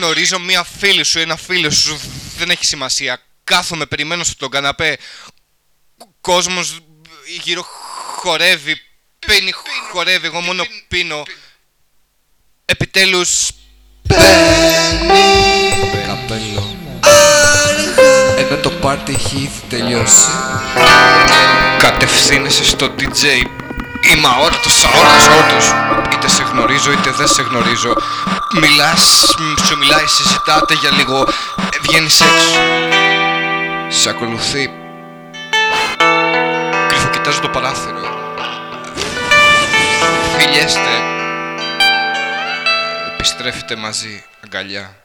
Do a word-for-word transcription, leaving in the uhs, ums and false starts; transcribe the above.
Γνωρίζω μία φίλη σου, ένα φίλο σου, δεν έχει σημασία. Κάθομαι, περιμένω στον καναπέ. Κόσμος γύρω χορεύει, πίνει, χορεύει, εγώ μόνο πίνω. Επιτέλους παίρνει καπέλο. Εδώ το πάρτι έχει τελειώσει. Κατευθύνεσαι στο ντι τζέι. Είμαι αόρατος, αόρατος, αόρατος. Είτε σε γνωρίζω είτε δεν σε γνωρίζω. Μιλάς, σου μιλάει, συζητάτε για λίγο. Βγαίνεις έξω. Σε ακολουθεί. Κρυφοκοιτάζω το παράθυρο. Φιλιέστε. Επιστρέφετε μαζί, αγκαλιά.